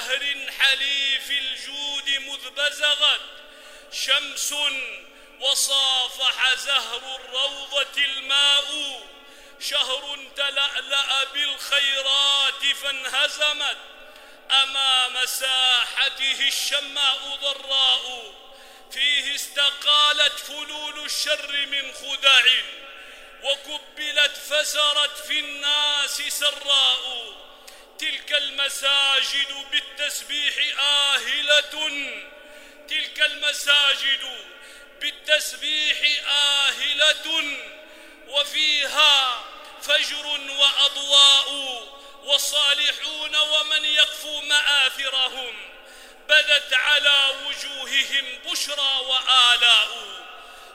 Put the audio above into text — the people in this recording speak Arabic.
شهر حليف الجود مذ بزغت شمس وصافح زهر الروضة الماء، شهر تلألأ بالخيرات فانهزمت أمام ساحته الشماء ضراء، فيه استقالت فلول الشر من خدع وكبلت فسرت في الناس سراء. تلك المساجد بالتسبيح آهلة، تلك المساجد بالتسبيح آهلة، وفيها فجر وأضواء، والصالحون ومن يقفو مآثرهم بدت على وجوههم بشرى وآلاء.